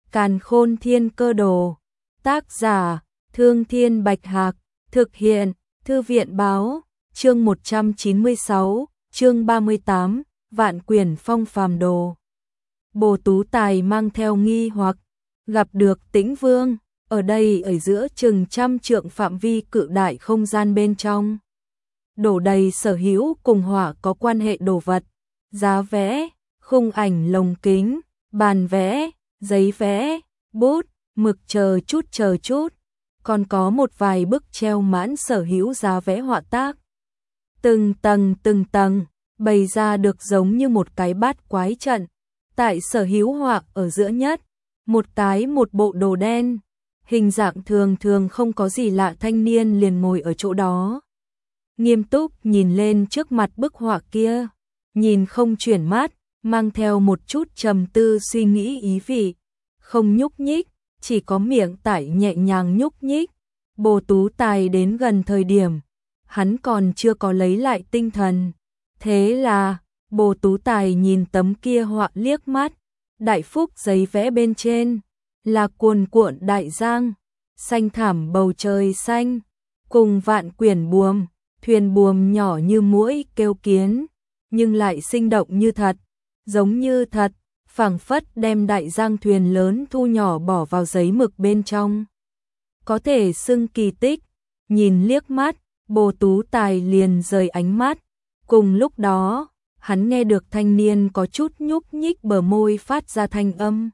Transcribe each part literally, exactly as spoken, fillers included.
Càn Khôn Thiên Cơ Đồ. Tác giả: Thương Thiên Bạch Hạc. Thực hiện: Thư viện Báo. Chương một trăm chín mươi sáu, chương ba mươi tám, Vạn Quyển Phong Phàm Đồ. Bồ Tú Tài mang theo nghi hoặc, gặp được Tĩnh Vương, ở đây ở giữa chừng trăm trượng phạm vi cự đại không gian bên trong. Đổ đầy sở hữu cùng họa có quan hệ đồ vật, giá vẽ, khung ảnh lồng kính, bàn vẽ, giấy vẽ, bút, mực chờ chút chờ chút, còn có một vài bức treo mãn sở hữu giá vẽ họa tác. Từng tầng từng tầng, bày ra được giống như một cái bát quái trận. Tại sở hữu họa ở giữa nhất, một cái một bộ đồ đen, hình dạng thường thường không có gì lạ thanh niên liền ngồi ở chỗ đó. Nghiêm túc nhìn lên trước mặt bức họa kia, nhìn không chuyển mắt, mang theo một chút trầm tư suy nghĩ ý vị, không nhúc nhích, chỉ có miệng tải nhẹ nhàng nhúc nhích. Bồ Tú Tài đến gần thời điểm, hắn còn chưa có lấy lại tinh thần. Thế là, Bồ Tú Tài nhìn tấm kia họa liếc mắt, đại phúc giấy vẽ bên trên, là cuồn cuộn đại giang, xanh thảm bầu trời xanh, cùng vạn quyển buồm, thuyền buồm nhỏ như muỗi kêu kiến, nhưng lại sinh động như thật, giống như thật, phảng phất đem đại giang thuyền lớn thu nhỏ bỏ vào giấy mực bên trong. Có thể xưng kỳ tích, nhìn liếc mắt, Bồ Tú Tài liền rời ánh mắt. Cùng lúc đó, hắn nghe được thanh niên có chút nhúc nhích bờ môi phát ra thanh âm.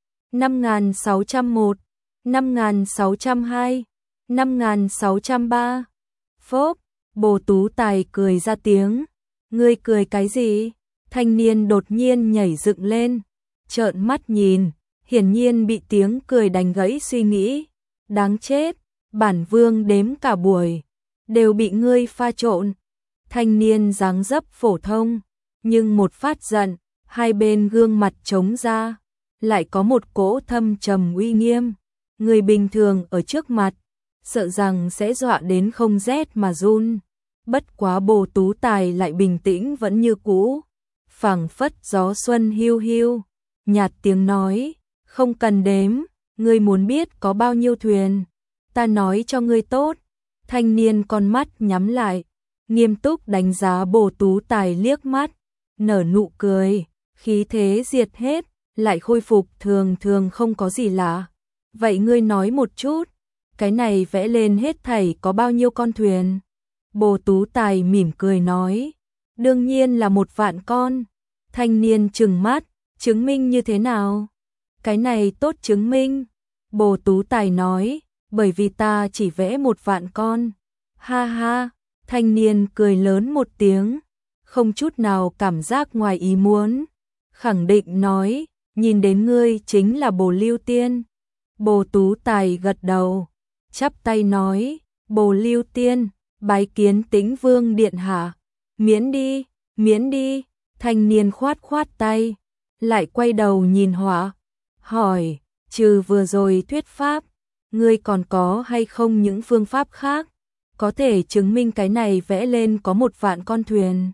năm nghìn sáu trăm một, năm nghìn sáu trăm hai, năm nghìn sáu trăm ba. Phốp, Bồ Tú Tài cười ra tiếng. Ngươi cười cái gì? Thanh niên đột nhiên nhảy dựng lên, trợn mắt nhìn, hiển nhiên bị tiếng cười đánh gãy suy nghĩ. Đáng chết, bản vương đếm cả buổi, đều bị ngươi pha trộn. Thanh niên dáng dấp phổ thông, nhưng một phát giận, hai bên gương mặt trống ra, lại có một cỗ thâm trầm uy nghiêm. Người bình thường ở trước mặt, sợ rằng sẽ dọa đến không rét mà run. Bất quá Bồ Tú Tài lại bình tĩnh vẫn như cũ, phảng phất gió xuân hiu hiu, nhạt tiếng nói, không cần đếm, ngươi muốn biết có bao nhiêu thuyền, ta nói cho ngươi tốt. Thanh niên con mắt nhắm lại, nghiêm túc đánh giá Bồ Tú Tài liếc mắt, nở nụ cười, khí thế diệt hết, lại khôi phục thường thường không có gì lạ. Vậy ngươi nói một chút, cái này vẽ lên hết thảy có bao nhiêu con thuyền? Bồ Tú Tài mỉm cười nói, đương nhiên là một vạn con. Thanh niên trừng mắt, chứng minh như thế nào? Cái này tốt chứng minh. Bồ Tú Tài nói, bởi vì ta chỉ vẽ một vạn con. Ha ha, thanh niên cười lớn một tiếng, không chút nào cảm giác ngoài ý muốn. Khẳng định nói, nhìn đến ngươi chính là Bồ Lưu Tiên. Bồ Tú Tài gật đầu, chắp tay nói, Bồ Lưu Tiên, bái kiến Tĩnh Vương điện hạ. Miễn đi, miễn đi. Thanh niên khoát khoát tay, lại quay đầu nhìn họa, hỏi, trừ vừa rồi thuyết pháp, ngươi còn có hay không những phương pháp khác, có thể chứng minh cái này vẽ lên có một vạn con thuyền?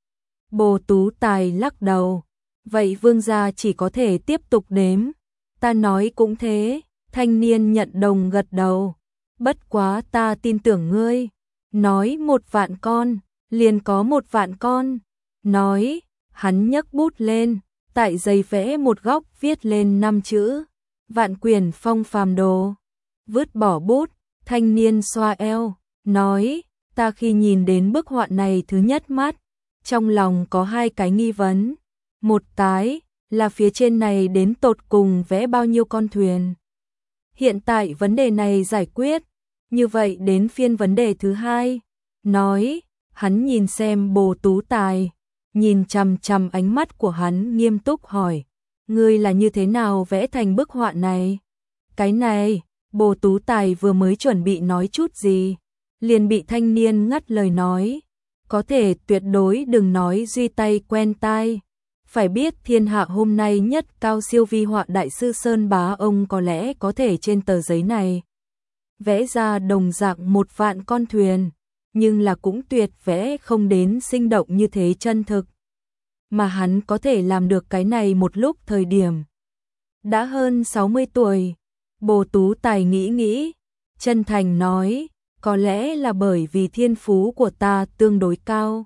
Bồ Tú Tài lắc đầu, vậy vương gia chỉ có thể tiếp tục đếm. Ta nói cũng thế. Thanh niên nhận đồng gật đầu, bất quá ta tin tưởng ngươi, nói một vạn con, liền có một vạn con. Nói, hắn nhấc bút lên, tại giấy vẽ một góc viết lên năm chữ, Vạn Quyển Phong Phàm Đồ. Vứt bỏ bút, thanh niên xoa eo, nói, ta khi nhìn đến bức họa này thứ nhất mắt, trong lòng có hai cái nghi vấn. Một cái, là phía trên này đến tột cùng vẽ bao nhiêu con thuyền. Hiện tại vấn đề này giải quyết, như vậy đến phiên vấn đề thứ hai. Nói, hắn nhìn xem Bồ Tú Tài, nhìn chằm chằm ánh mắt của hắn nghiêm túc hỏi, ngươi là như thế nào vẽ thành bức họa này? Cái này, Bồ Tú Tài vừa mới chuẩn bị nói chút gì, liền bị thanh niên ngắt lời nói, có thể tuyệt đối đừng nói duy tay quen tai. Phải biết thiên hạ hôm nay nhất cao siêu vi họa đại sư Sơn Bá ông có lẽ có thể trên tờ giấy này vẽ ra đồng dạng một vạn con thuyền, nhưng là cũng tuyệt vẽ không đến sinh động như thế chân thực. Mà hắn có thể làm được cái này một lúc thời điểm. đã hơn sáu mươi tuổi. Bồ Tú Tài nghĩ nghĩ, chân thành nói, có lẽ là bởi vì thiên phú của ta tương đối cao.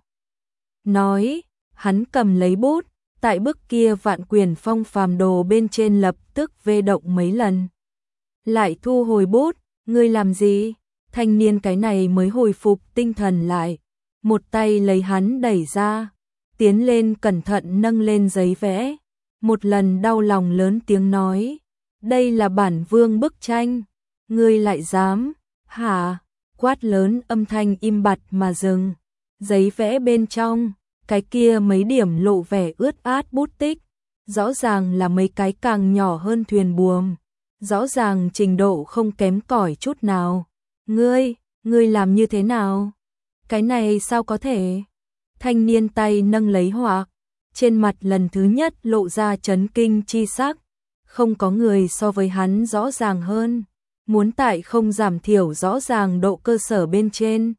Nói, hắn cầm lấy bút, tại bức kia Vạn Quyền Phong Phàm Đồ bên trên lập tức vê động mấy lần. Lại thu hồi bút, ngươi làm gì? Thanh niên cái này mới hồi phục tinh thần lại, một tay lấy hắn đẩy ra, tiến lên cẩn thận nâng lên giấy vẽ, một lần đau lòng lớn tiếng nói, đây là bản vương bức tranh, ngươi lại dám, hả? Quát lớn âm thanh im bặt mà dừng, giấy vẽ bên trong, cái kia mấy điểm lộ vẻ ướt át bút tích, rõ ràng là mấy cái càng nhỏ hơn thuyền buồm, rõ ràng trình độ không kém cỏi chút nào. Ngươi, ngươi làm như thế nào? Cái này sao có thể? Thanh niên tay nâng lấy họa, trên mặt lần thứ nhất lộ ra chấn kinh chi sắc, không có người so với hắn rõ ràng hơn, muốn tại không giảm thiểu rõ ràng độ cơ sở bên trên.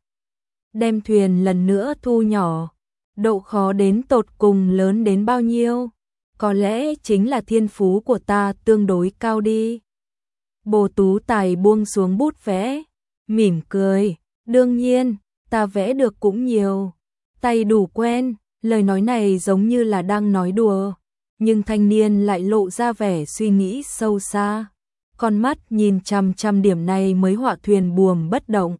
Đem thuyền lần nữa thu nhỏ, độ khó đến tột cùng lớn đến bao nhiêu? Có lẽ chính là thiên phú của ta tương đối cao đi. Bồ Tú Tài buông xuống bút vẽ, mỉm cười, đương nhiên, ta vẽ được cũng nhiều, tay đủ quen, lời nói này giống như là đang nói đùa, nhưng thanh niên lại lộ ra vẻ suy nghĩ sâu xa, con mắt nhìn chằm chằm điểm này mới họa thuyền buồm bất động.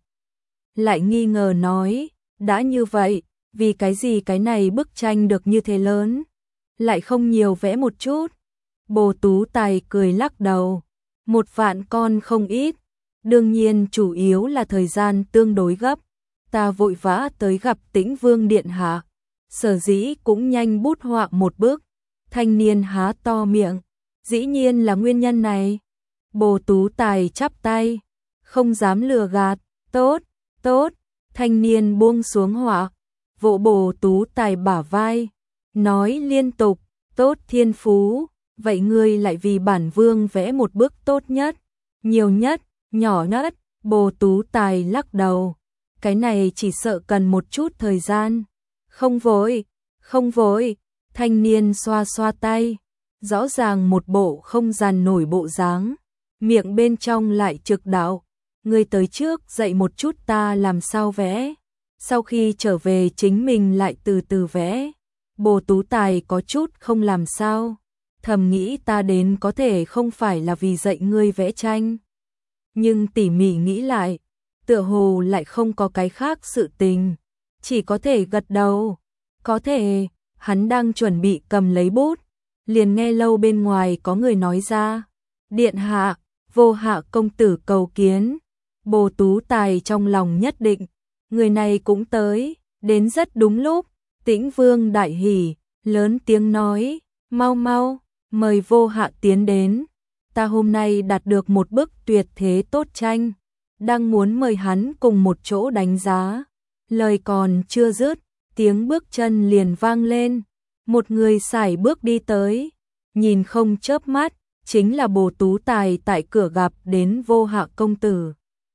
Lại nghi ngờ nói, đã như vậy, vì cái gì cái này bức tranh được như thế lớn, lại không nhiều vẽ một chút? Bồ Tú Tài cười lắc đầu, một vạn con không ít, đương nhiên chủ yếu là thời gian tương đối gấp, ta vội vã tới gặp Tĩnh Vương điện hạ, sở dĩ cũng nhanh bút họa một bước. Thanh niên há to miệng, dĩ nhiên là nguyên nhân này. Bồ Tú Tài chắp tay, không dám lừa gạt, tốt, tốt. Thanh niên buông xuống họa, vỗ Bồ Tú Tài bả vai, nói liên tục, tốt thiên phú, vậy ngươi lại vì bản vương vẽ một bước tốt nhất, nhiều nhất, nhỏ nhất. Bồ Tú Tài lắc đầu, cái này chỉ sợ cần một chút thời gian. Không vội, không vội. Thanh niên xoa xoa tay, rõ ràng một bộ không dàn nổi bộ dáng, miệng bên trong lại trực đạo, ngươi tới trước dạy một chút ta làm sao vẽ, sau khi trở về chính mình lại từ từ vẽ. Bồ Tú Tài có chút không làm sao, thầm nghĩ ta đến có thể không phải là vì dạy ngươi vẽ tranh, nhưng tỉ mỉ nghĩ lại, tựa hồ lại không có cái khác sự tình, chỉ có thể gật đầu, có thể. Hắn đang chuẩn bị cầm lấy bút, liền nghe lâu bên ngoài có người nói ra, điện hạ, Vô Hạ công tử cầu kiến. Bồ Tú Tài trong lòng nhất định, người này cũng tới, đến rất đúng lúc. Tĩnh Vương đại hỉ, lớn tiếng nói, mau mau, mời Vô Hạ tiến đến, ta hôm nay đạt được một bức tuyệt thế tốt tranh, đang muốn mời hắn cùng một chỗ đánh giá. Lời còn chưa dứt, tiếng bước chân liền vang lên, một người sải bước đi tới, nhìn không chớp mắt, chính là Bồ Tú Tài tại cửa gặp đến Vô Hạ công tử.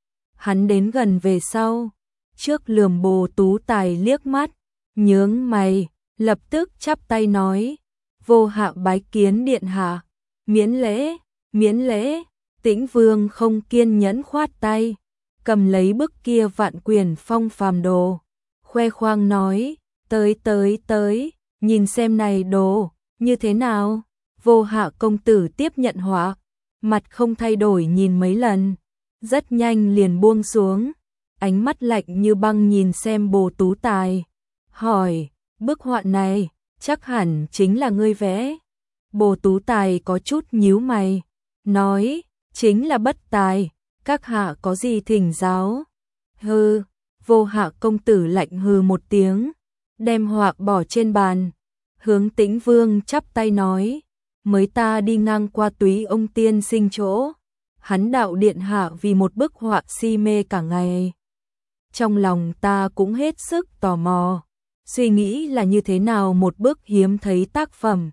Hắn đến gần về sau, trước lườm Bồ Tú Tài liếc mắt, nhướng mày, lập tức chắp tay nói, Vô Hạ bái kiến điện hạ, miễn lễ, miễn lễ. Tĩnh Vương không kiên nhẫn khoát tay, cầm lấy bức kia Vạn Quyền Phong Phàm Đồ, khoe khoang nói, tới tới tới, nhìn xem này đồ, như thế nào? Vô Hạ công tử tiếp nhận họa, mặt không thay đổi nhìn mấy lần, rất nhanh liền buông xuống, ánh mắt lạnh như băng nhìn xem Bồ Tú Tài, hỏi, bức họa này, chắc hẳn chính là ngươi vẽ. Bồ Tú Tài có chút nhíu mày, nói, chính là bất tài, các hạ có gì thỉnh giáo? Hừ. Vô Hạ công tử lạnh hừ một tiếng, đem họa bỏ trên bàn, hướng Tĩnh Vương chắp tay nói, mới ta đi ngang qua Túy ông tiên sinh chỗ, hắn đạo điện hạ vì một bức họa si mê cả ngày. Trong lòng ta cũng hết sức tò mò, suy nghĩ là như thế nào một bức hiếm thấy tác phẩm,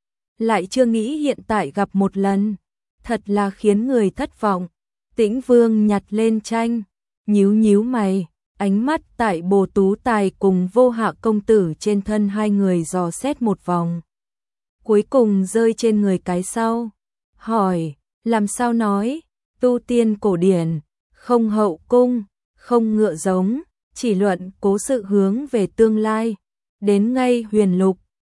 lại chưa nghĩ hiện tại gặp một lần, thật là khiến người thất vọng. Tĩnh Vương nhặt lên tranh, nhíu nhíu mày, ánh mắt tại Bồ Tú Tài cùng Vô Hạ công tử trên thân hai người dò xét một vòng, cuối cùng rơi trên người cái sau, hỏi, làm sao nói, tu tiên cổ điển, không hậu cung, không ngựa giống, chỉ luận cố sự hướng về tương lai, đến ngay huyền lục,